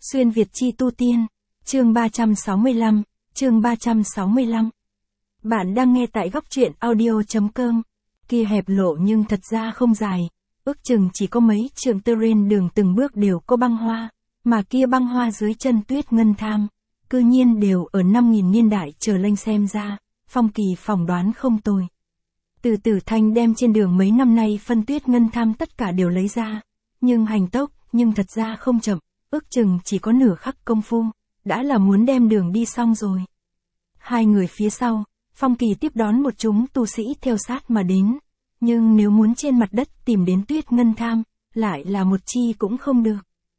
Xuyên Việt chi tu tiên, chương 365, chương 365. Bạn đang nghe tại góc truyện audio.com. Kia hẹp lộ nhưng thật ra không dài, ước chừng chỉ có mấy trượng terrain đường từng bước đều có băng hoa, mà kia băng hoa dưới chân Tuyết Ngân Tham, cư nhiên đều ở 5.000 niên đại trở lên xem ra, Phong Kỳ phỏng đoán không tồi. Từ Tử Thanh đem trên đường mấy năm nay phân Tuyết Ngân Tham tất cả đều lấy ra, nhưng hành tốc, nhưng thật ra không chậm, ước chừng chỉ có nửa khắc công phu, đã là muốn đem đường đi xong rồi. Hai người phía sau, Phong Kỳ tiếp đón một chúng tu sĩ theo sát mà đến, nhưng nếu muốn trên mặt đất tìm đến Tuyết Ngân Tham, lại là một chi cũng không được.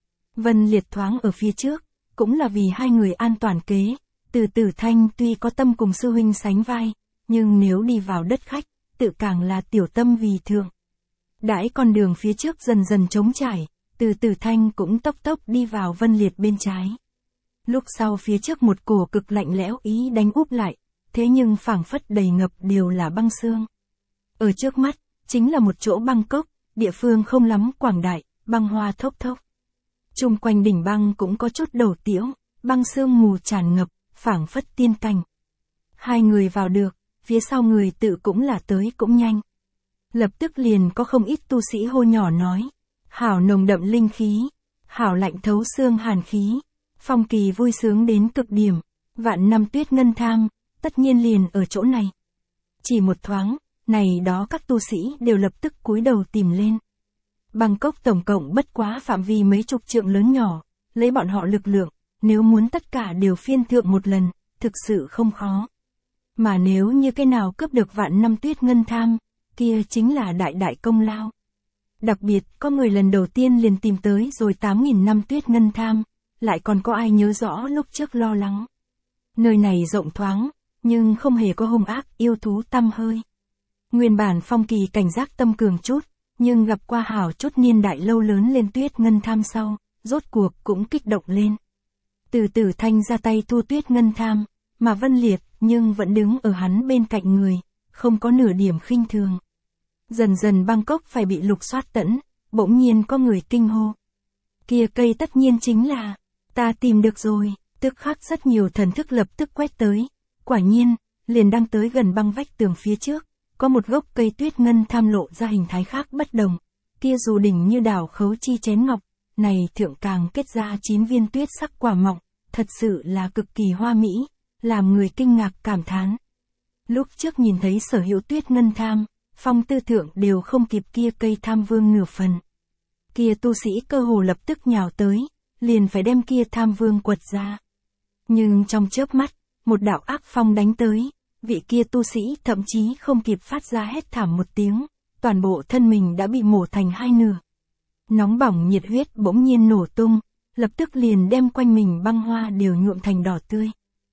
Vân Liệt thoáng ở phía trước, cũng là vì hai người an toàn kế, Từ Tử Thanh tuy có tâm cùng sư huynh sánh vai, nhưng nếu đi vào đất khách, tự càng là tiểu tâm vì thượng. Đãi con đường phía trước dần dần trống trải, Từ Tử Thanh cũng tốc tốc đi vào Vân Liệt bên trái. Lúc sau phía trước một cổ cực lạnh lẽo ý đánh úp lại, thế nhưng phảng phất đầy ngập đều là băng sương. Ở trước mắt, chính là một chỗ băng cốc, địa phương không lắm quảng đại, băng hoa thốc thốc. Chung quanh đỉnh băng cũng có chút đầu tiễu, băng sương mù tràn ngập, phảng phất tiên cảnh. Hai người vào được, phía sau người tự cũng là tới cũng nhanh. Lập tức liền có không ít tu sĩ hô nhỏ nói, hảo nồng đậm linh khí, hảo lạnh thấu xương hàn khí. Phong Kỳ vui sướng đến cực điểm, vạn năm Tuyết Ngân Tham, tất nhiên liền ở chỗ này. Chỉ một thoáng, này đó các tu sĩ đều lập tức cúi đầu tìm lên. Bangkok tổng cộng bất quá phạm vi mấy chục trượng lớn nhỏ, lấy bọn họ lực lượng, nếu muốn tất cả đều phiên thượng một lần, thực sự không khó. Mà nếu như cái nào cướp được vạn năm Tuyết Ngân Tham, kia chính là đại đại công lao. Đặc biệt, có người lần đầu tiên liền tìm tới rồi 8.000 năm Tuyết Ngân Tham, lại còn có ai nhớ rõ lúc trước lo lắng. Nơi này rộng thoáng, nhưng không hề có hung ác yêu thú tăm hơi. Nguyên bản Phong Kỳ cảnh giác tâm cường chút, nhưng gặp qua hảo chút niên đại lâu lớn lên Tuyết Ngân Tham sau, rốt cuộc cũng kích động lên. Từ Tử Thanh ra tay thu Tuyết Ngân Tham, mà Vân Liệt nhưng vẫn đứng ở hắn bên cạnh người, không có nửa điểm khinh thường. Dần dần Bangkok phải bị lục soát tẫn, bỗng nhiên có người kinh hô. Kia cây tất nhiên chính là, ta tìm được rồi, tức khắc rất nhiều thần thức lập tức quét tới. Quả nhiên, liền đang tới gần băng vách tường phía trước, có một gốc cây Tuyết Ngân Tham lộ ra hình thái khác bất đồng. Kia dù đỉnh như đảo khấu chi chén ngọc, này thượng càng kết ra 9 viên tuyết sắc quả mọng, thật sự là cực kỳ hoa mỹ, làm người kinh ngạc cảm thán. Lúc trước nhìn thấy sở hữu Tuyết Ngân Tham, Phong Tư Thượng đều không kịp kia cây tham vương nửa phần. Kia tu sĩ cơ hồ lập tức nhào tới, liền phải đem kia tham vương quật ra. Nhưng trong chớp mắt, một đạo ác phong đánh tới, vị kia tu sĩ thậm chí không kịp phát ra hét thảm một tiếng, toàn bộ thân mình đã bị mổ thành hai nửa. Nóng bỏng nhiệt huyết bỗng nhiên nổ tung, lập tức liền đem quanh mình băng hoa đều nhuộm thành đỏ tươi.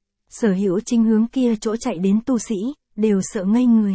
Sở hữu chính hướng kia chỗ chạy đến tu sĩ, đều sợ ngây người.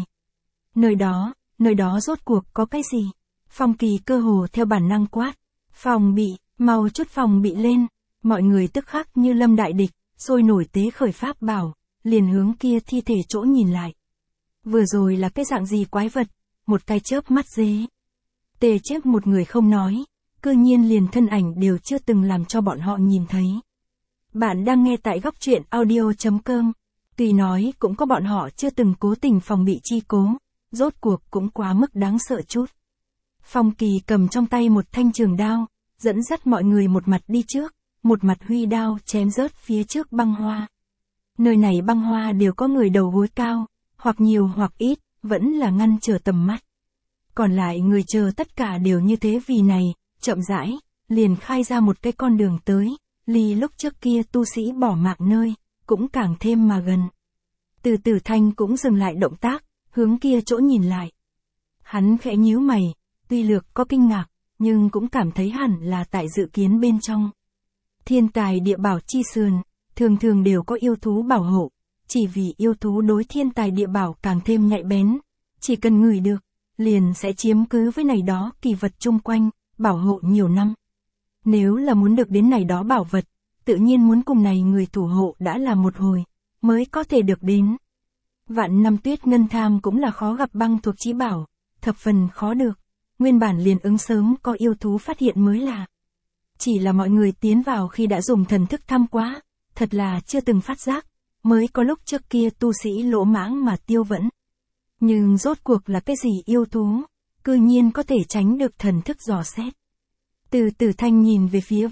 Nơi đó rốt cuộc có cái gì? Phong Kỳ cơ hồ theo bản năng quát, phòng bị, mau chút phòng bị lên, mọi người tức khắc như lâm đại địch, sôi nổi tế khởi pháp bảo, liền hướng kia thi thể chỗ nhìn lại. Vừa rồi là cái dạng gì quái vật, một cái chớp mắt dế. Tề trước một người không nói, cư nhiên liền thân ảnh đều chưa từng làm cho bọn họ nhìn thấy. Bạn đang nghe tại góc truyện audio.com, tuy nói cũng có bọn họ chưa từng cố tình phòng bị chi cố, rốt cuộc cũng quá mức đáng sợ chút. Phong Kỳ cầm trong tay một thanh trường đao, dẫn dắt mọi người một mặt đi trước, một mặt huy đao chém rớt phía trước băng hoa. Nơi này băng hoa đều có người đầu gối cao, hoặc nhiều hoặc ít, vẫn là ngăn trở tầm mắt. Còn lại người chờ tất cả đều như thế vì này, chậm rãi, liền khai ra một cái con đường tới, ly lúc trước kia tu sĩ bỏ mạng nơi, cũng càng thêm mà gần. Từ Tử Thanh cũng dừng lại động tác, hướng kia chỗ nhìn lại. Hắn khẽ nhíu mày, tuy lược có kinh ngạc, nhưng cũng cảm thấy hẳn là tại dự kiến bên trong. Thiên tài địa bảo chi sườn, thường thường đều có yêu thú bảo hộ, chỉ vì yêu thú đối thiên tài địa bảo càng thêm nhạy bén, chỉ cần ngửi được, liền sẽ chiếm cứ với này đó kỳ vật chung quanh, bảo hộ nhiều năm. Nếu là muốn được đến này đó bảo vật, tự nhiên muốn cùng này người thủ hộ đã là một hồi, mới có thể được đến. Vạn năm Tuyết Ngân Tham cũng là khó gặp băng thuộc chí bảo, thập phần khó được, nguyên bản liền ứng sớm có yêu thú phát hiện mới là. Chỉ là mọi người tiến vào khi đã dùng thần thức thăm quá, thật là chưa từng phát giác, mới có lúc trước kia tu sĩ lỗ mãng mà tiêu vẫn. Nhưng rốt cuộc là cái gì yêu thú, cư nhiên có thể tránh được thần thức dò xét. Từ Tử Thanh nhìn về phía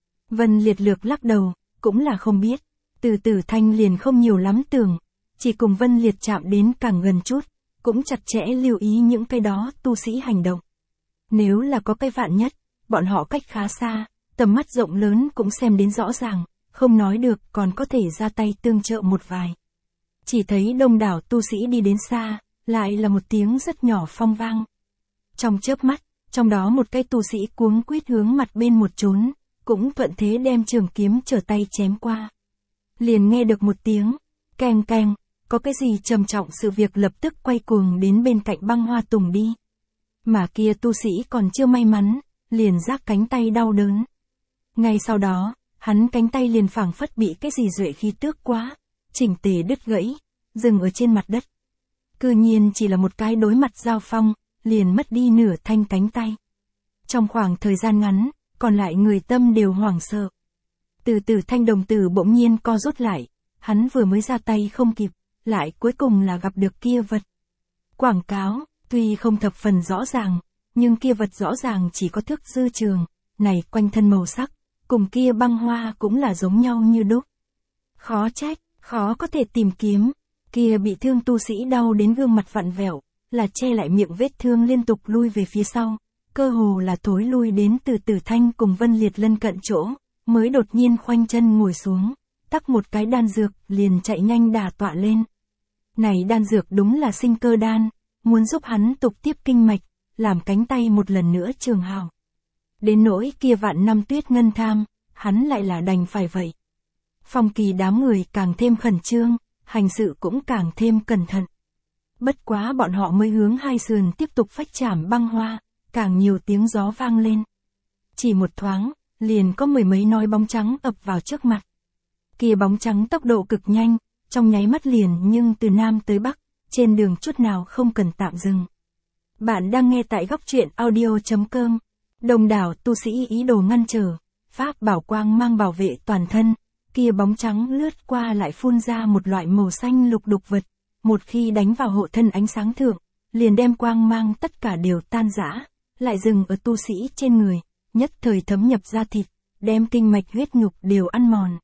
Vân Liệt lược lắc đầu, cũng là không biết. Từ Tử Thanh liền không nhiều lắm tưởng, chỉ cùng Vân Liệt chạm đến càng gần chút, cũng chặt chẽ lưu ý những cái đó tu sĩ hành động. Nếu là có cái vạn nhất, bọn họ cách khá xa, tầm mắt rộng lớn cũng xem đến rõ ràng, không nói được còn có thể ra tay tương trợ một vài. Chỉ thấy đông đảo tu sĩ đi đến xa, lại là một tiếng rất nhỏ phong vang. Trong chớp mắt, trong đó một cái tu sĩ cuống quýt hướng mặt bên một trốn, cũng thuận thế đem trường kiếm trở tay chém qua. Liền nghe được một tiếng, keng keng, có cái gì trầm trọng sự việc lập tức quay cuồng đến bên cạnh Băng Hoa Tùng đi. Mà kia tu sĩ còn chưa may mắn, liền giác cánh tay đau đớn. Ngay sau đó, hắn cánh tay liền phảng phất bị cái gì duệ khí tước quá, chỉnh tề đứt gãy, dừng ở trên mặt đất. Cư nhiên chỉ là một cái đối mặt giao phong, liền mất đi nửa thanh cánh tay. Trong khoảng thời gian ngắn, còn lại người tâm đều hoảng sợ. Từ Tử Thanh đồng tử bỗng nhiên co rút lại, hắn vừa mới ra tay không kịp, lại cuối cùng là gặp được kia vật. Quảng cáo, tuy không thập phần rõ ràng, nhưng kia vật rõ ràng chỉ có thước dư trường, này quanh thân màu sắc, cùng kia băng hoa cũng là giống nhau như đúc. Khó trách, khó có thể tìm kiếm, kia bị thương tu sĩ đau đến gương mặt vặn vẹo, là che lại miệng vết thương liên tục lui về phía sau, cơ hồ là thối lui đến Từ Tử Thanh cùng Vân Liệt lân cận chỗ, mới đột nhiên khoanh chân ngồi xuống, tắc một cái đan dược, liền chạy nhanh đà tọa lên. Này đan dược đúng là sinh cơ đan, muốn giúp hắn tục tiếp kinh mạch, làm cánh tay một lần nữa trường hào. Đến nỗi kia vạn năm tuyết ngân tham, hắn lại là đành phải vậy. Phong Kỳ đám người càng thêm khẩn trương, hành sự cũng càng thêm cẩn thận. Bất quá bọn họ mới hướng hai sườn tiếp tục phách chảm băng hoa, càng nhiều tiếng gió vang lên. Chỉ một thoáng, liền có mười mấy nói bóng trắng ập vào trước mặt. Kia bóng trắng tốc độ cực nhanh, trong nháy mắt liền nhưng từ Nam tới Bắc, trên đường chút nào không cần tạm dừng. Bạn đang nghe tại góc truyện audio.com. Đông đảo tu sĩ ý đồ ngăn trở, pháp bảo quang mang bảo vệ toàn thân, kia bóng trắng lướt qua lại phun ra một loại màu xanh lục đục vật, một khi đánh vào hộ thân ánh sáng thượng, liền đem quang mang tất cả đều tan rã, lại dừng ở tu sĩ trên người, nhất thời thấm nhập da thịt, đem kinh mạch huyết nhục đều ăn mòn.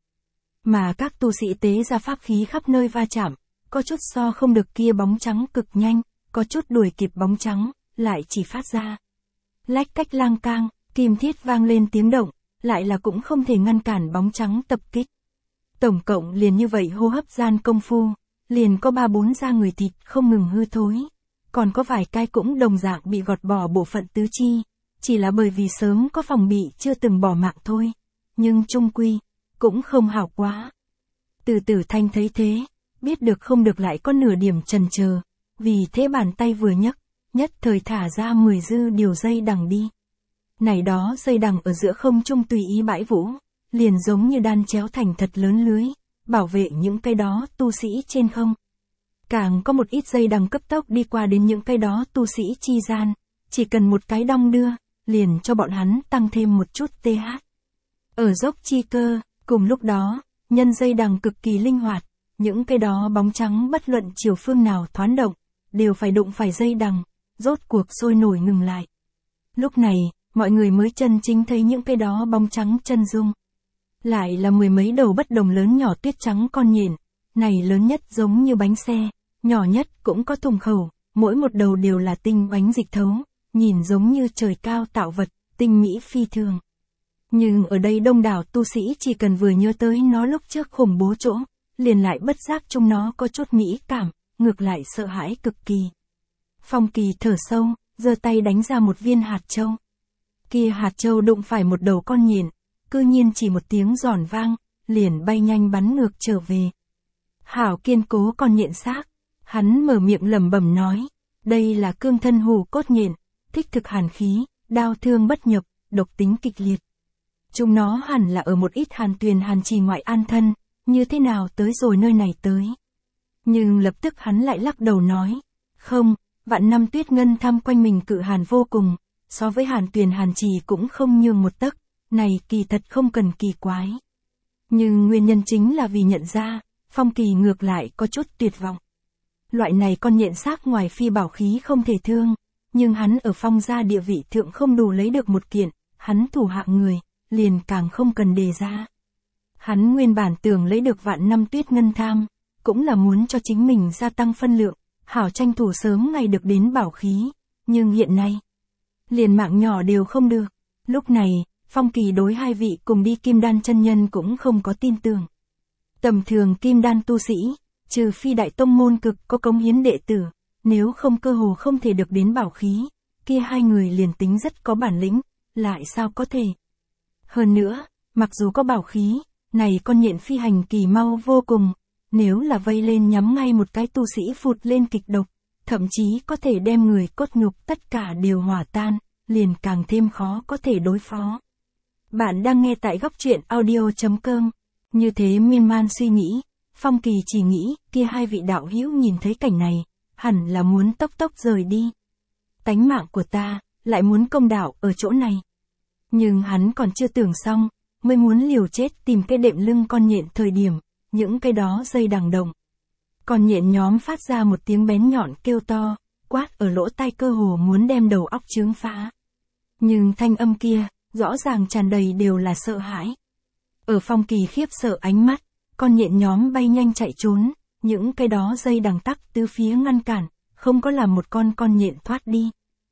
Mà các tu sĩ tế ra pháp khí khắp nơi va chạm, có chút so không được kia bóng trắng cực nhanh, có chút đuổi kịp bóng trắng, lại chỉ phát ra lách cách lang cang, kim thiết vang lên tiếng động, lại là cũng không thể ngăn cản bóng trắng tập kích. Tổng cộng liền như vậy hô hấp gian công phu, liền có 3-4 da người thịt không ngừng hư thối, còn có vài cái cũng đồng dạng bị gọt bỏ bộ phận tứ chi, chỉ là bởi vì sớm có phòng bị chưa từng bỏ mạng thôi, nhưng chung quy, cũng không hảo quá. Từ Tử Thanh thấy thế, biết được không được lại có nửa điểm chần chờ, vì thế bàn tay vừa nhấc, nhất thời thả ra 10 dư điều dây đằng đi. Này đó dây đằng ở giữa không trung tùy ý bãi vũ, liền giống như đan chéo thành thật lớn lưới, bảo vệ những cái đó tu sĩ trên không. Càng có một ít dây đằng cấp tốc đi qua đến những cái đó tu sĩ chi gian, chỉ cần một cái đong đưa, liền cho bọn hắn tăng thêm một chút TH. Ở dốc chi cơ, cùng lúc đó, nhân dây đằng cực kỳ linh hoạt, những cái đó bóng trắng bất luận chiều phương nào thoán động, đều phải đụng phải dây đằng, rốt cuộc sôi nổi ngừng lại. Lúc này, mọi người mới chân chính thấy những cái đó bóng trắng chân dung. Lại là mười mấy đầu bất đồng lớn nhỏ tuyết trắng con nhện, này lớn nhất giống như bánh xe, nhỏ nhất cũng có thùng khẩu, mỗi một đầu đều là tinh oánh dịch thấu, nhìn giống như trời cao tạo vật, tinh mỹ phi thường. Nhưng ở đây đông đảo tu sĩ chỉ cần vừa nhớ tới nó lúc trước khủng bố chỗ, liền lại bất giác trong nó có chút mỹ cảm, ngược lại sợ hãi cực kỳ. Phong Kỳ thở sâu, giơ tay đánh ra một viên hạt châu. Kia hạt châu đụng phải một đầu con nhện, cư nhiên chỉ một tiếng giòn vang, liền bay nhanh bắn ngược trở về. Hảo kiên cố con nhện xác, hắn mở miệng lẩm bẩm nói, đây là cương thân hù cốt nhện, thích thực hàn khí, đao thương bất nhập, độc tính kịch liệt. Chúng nó hẳn là ở một ít hàn tuyền hàn trì ngoại an thân, như thế nào tới rồi nơi này tới. Nhưng lập tức hắn lại lắc đầu nói, không, vạn năm tuyết ngân tham quanh mình cự hàn vô cùng, so với hàn tuyền hàn trì cũng không nhường một tấc, này kỳ thật không cần kỳ quái. Nhưng nguyên nhân chính là vì nhận ra, Phong Kỳ ngược lại có chút tuyệt vọng. Loại này con nhện xác ngoài phi bảo khí không thể thương, nhưng hắn ở Phong gia địa vị thượng không đủ lấy được một kiện, hắn thủ hạng người, liền càng không cần đề ra. Hắn nguyên bản tưởng lấy được vạn năm tuyết ngân tham, cũng là muốn cho chính mình gia tăng phân lượng, hảo tranh thủ sớm ngày được đến bảo khí, nhưng hiện nay, liền mạng nhỏ đều không được. Lúc này, Phong Kỳ đối hai vị cùng đi kim đan chân nhân cũng không có tin tưởng. Tầm thường kim đan tu sĩ, trừ phi đại tông môn cực có cống hiến đệ tử, nếu không cơ hồ không thể được đến bảo khí, kia hai người liền tính rất có bản lĩnh, lại sao có thể. Hơn nữa, mặc dù có bảo khí, này con nhện phi hành kỳ mau vô cùng, nếu là vây lên nhắm ngay một cái tu sĩ phụt lên kịch độc, thậm chí có thể đem người cốt nhục tất cả đều hòa tan, liền càng thêm khó có thể đối phó. Bạn đang nghe tại góc truyện audio.com. Như thế miên man suy nghĩ, Phong Kỳ chỉ nghĩ, kia hai vị đạo hữu nhìn thấy cảnh này, hẳn là muốn tốc tốc rời đi. Tánh mạng của ta, lại muốn công đạo ở chỗ này. Nhưng hắn còn chưa tưởng xong, mới muốn liều chết tìm cái đệm lưng con nhện thời điểm, những cái đó dây đằng động. Con nhện nhóm phát ra một tiếng bén nhọn kêu to, quát ở lỗ tai cơ hồ muốn đem đầu óc chướng phá. Nhưng thanh âm kia, rõ ràng tràn đầy đều là sợ hãi. Ở Phong Kỳ khiếp sợ ánh mắt, con nhện nhóm bay nhanh chạy trốn, những cái đó dây đằng tắc tứ phía ngăn cản, không có làm một con nhện thoát đi.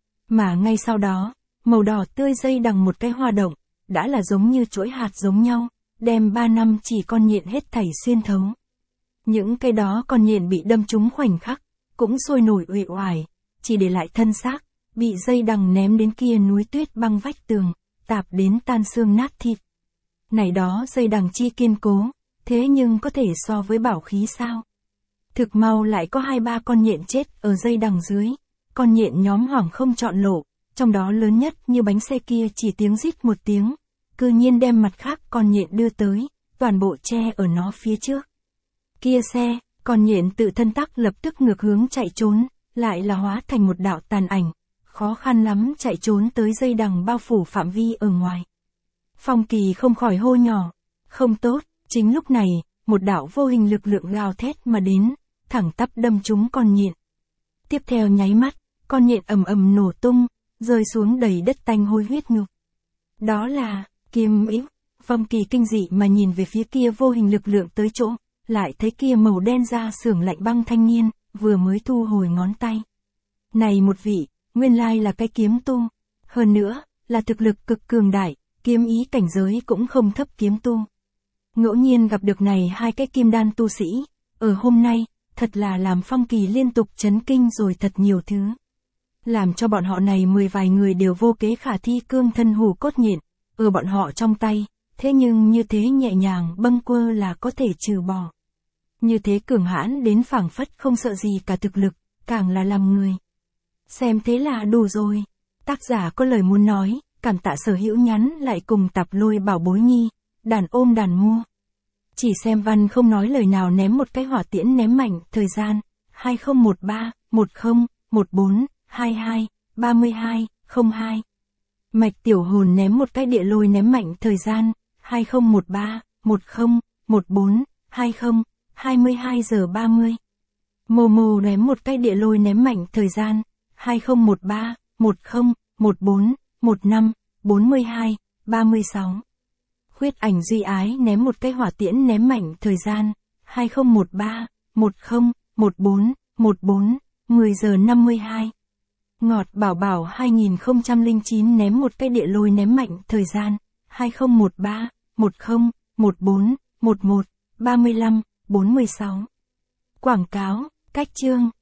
Mà ngay sau đó, màu đỏ tươi dây đằng một cái hoa động, đã là giống như chuỗi hạt giống nhau, đem 3 năm chỉ con nhện hết thảy xuyên thấu. Những cái đó con nhện bị đâm trúng khoảnh khắc, cũng sôi nổi uể oải, chỉ để lại thân xác, bị dây đằng ném đến kia núi tuyết băng vách tường, tạp đến tan xương nát thịt. Này đó dây đằng chi kiên cố, thế nhưng có thể so với bảo khí sao? Thực mau lại có 2-3 con nhện chết ở dây đằng dưới, con nhện nhóm hoảng không chọn lộ, trong đó lớn nhất như bánh xe kia chỉ tiếng rít một tiếng, cư nhiên đem mặt khác con nhện đưa tới, toàn bộ che ở nó phía trước. Kia xe, con nhện tự thân tắc lập tức ngược hướng chạy trốn, lại là hóa thành một đạo tàn ảnh, khó khăn lắm chạy trốn tới dây đằng bao phủ phạm vi ở ngoài. Phong Kỳ không khỏi hô nhỏ, không tốt, chính lúc này, một đạo vô hình lực lượng gào thét mà đến, thẳng tắp đâm trúng con nhện. Tiếp theo nháy mắt, con nhện ầm ầm nổ tung, rơi xuống đầy đất tanh hôi huyết nhục. Đó là, Kim Yếu. Phong Kỳ kinh dị mà nhìn về phía kia vô hình lực lượng tới chỗ, lại thấy kia màu đen da sưởng lạnh băng thanh niên, vừa mới thu hồi ngón tay. Này một vị, nguyên lai là cái kiếm tu, hơn nữa, là thực lực cực cường đại, kiếm ý cảnh giới cũng không thấp kiếm tu. Ngẫu nhiên gặp được này hai cái kim đan tu sĩ, ở hôm nay, thật là làm Phong Kỳ liên tục chấn kinh rồi thật nhiều thứ. Làm cho bọn họ này 10 vài người đều vô kế khả thi cương thân hủ cốt nhện, ở bọn họ trong tay, thế nhưng như thế nhẹ nhàng bâng quơ là có thể trừ bỏ. Như thế cường hãn đến phảng phất không sợ gì cả thực lực, càng là làm người. Xem thế là đủ rồi. Tác giả có lời muốn nói, cảm tạ sở hữu nhắn lại cùng Tạp Lôi Bảo Bối Nhi, đàn ôm đàn mua. Chỉ xem văn không nói lời nào ném một cái hỏa tiễn ném mạnh, thời gian, 2013, 10, 14, 22, 32, 02. Mạch Tiểu Hồn ném một cái địa lôi ném mạnh, thời gian, 2013, 10, 14, 20, 22 giờ 30. Momo ném một cái địa lôi ném mạnh, thời gian, 2013, 10, 14, 15, 42, 36. Khuyết Ảnh Duy Ái ném một cái hỏa tiễn ném mạnh, thời gian, 2013, 10, 14, 14, 10 giờ 52. Ngọt Bảo Bảo 2009 ném một cái địa lôi ném mạnh, thời gian, 2013, 10, 14, 11, 35, 46. Quảng cáo, cách chương.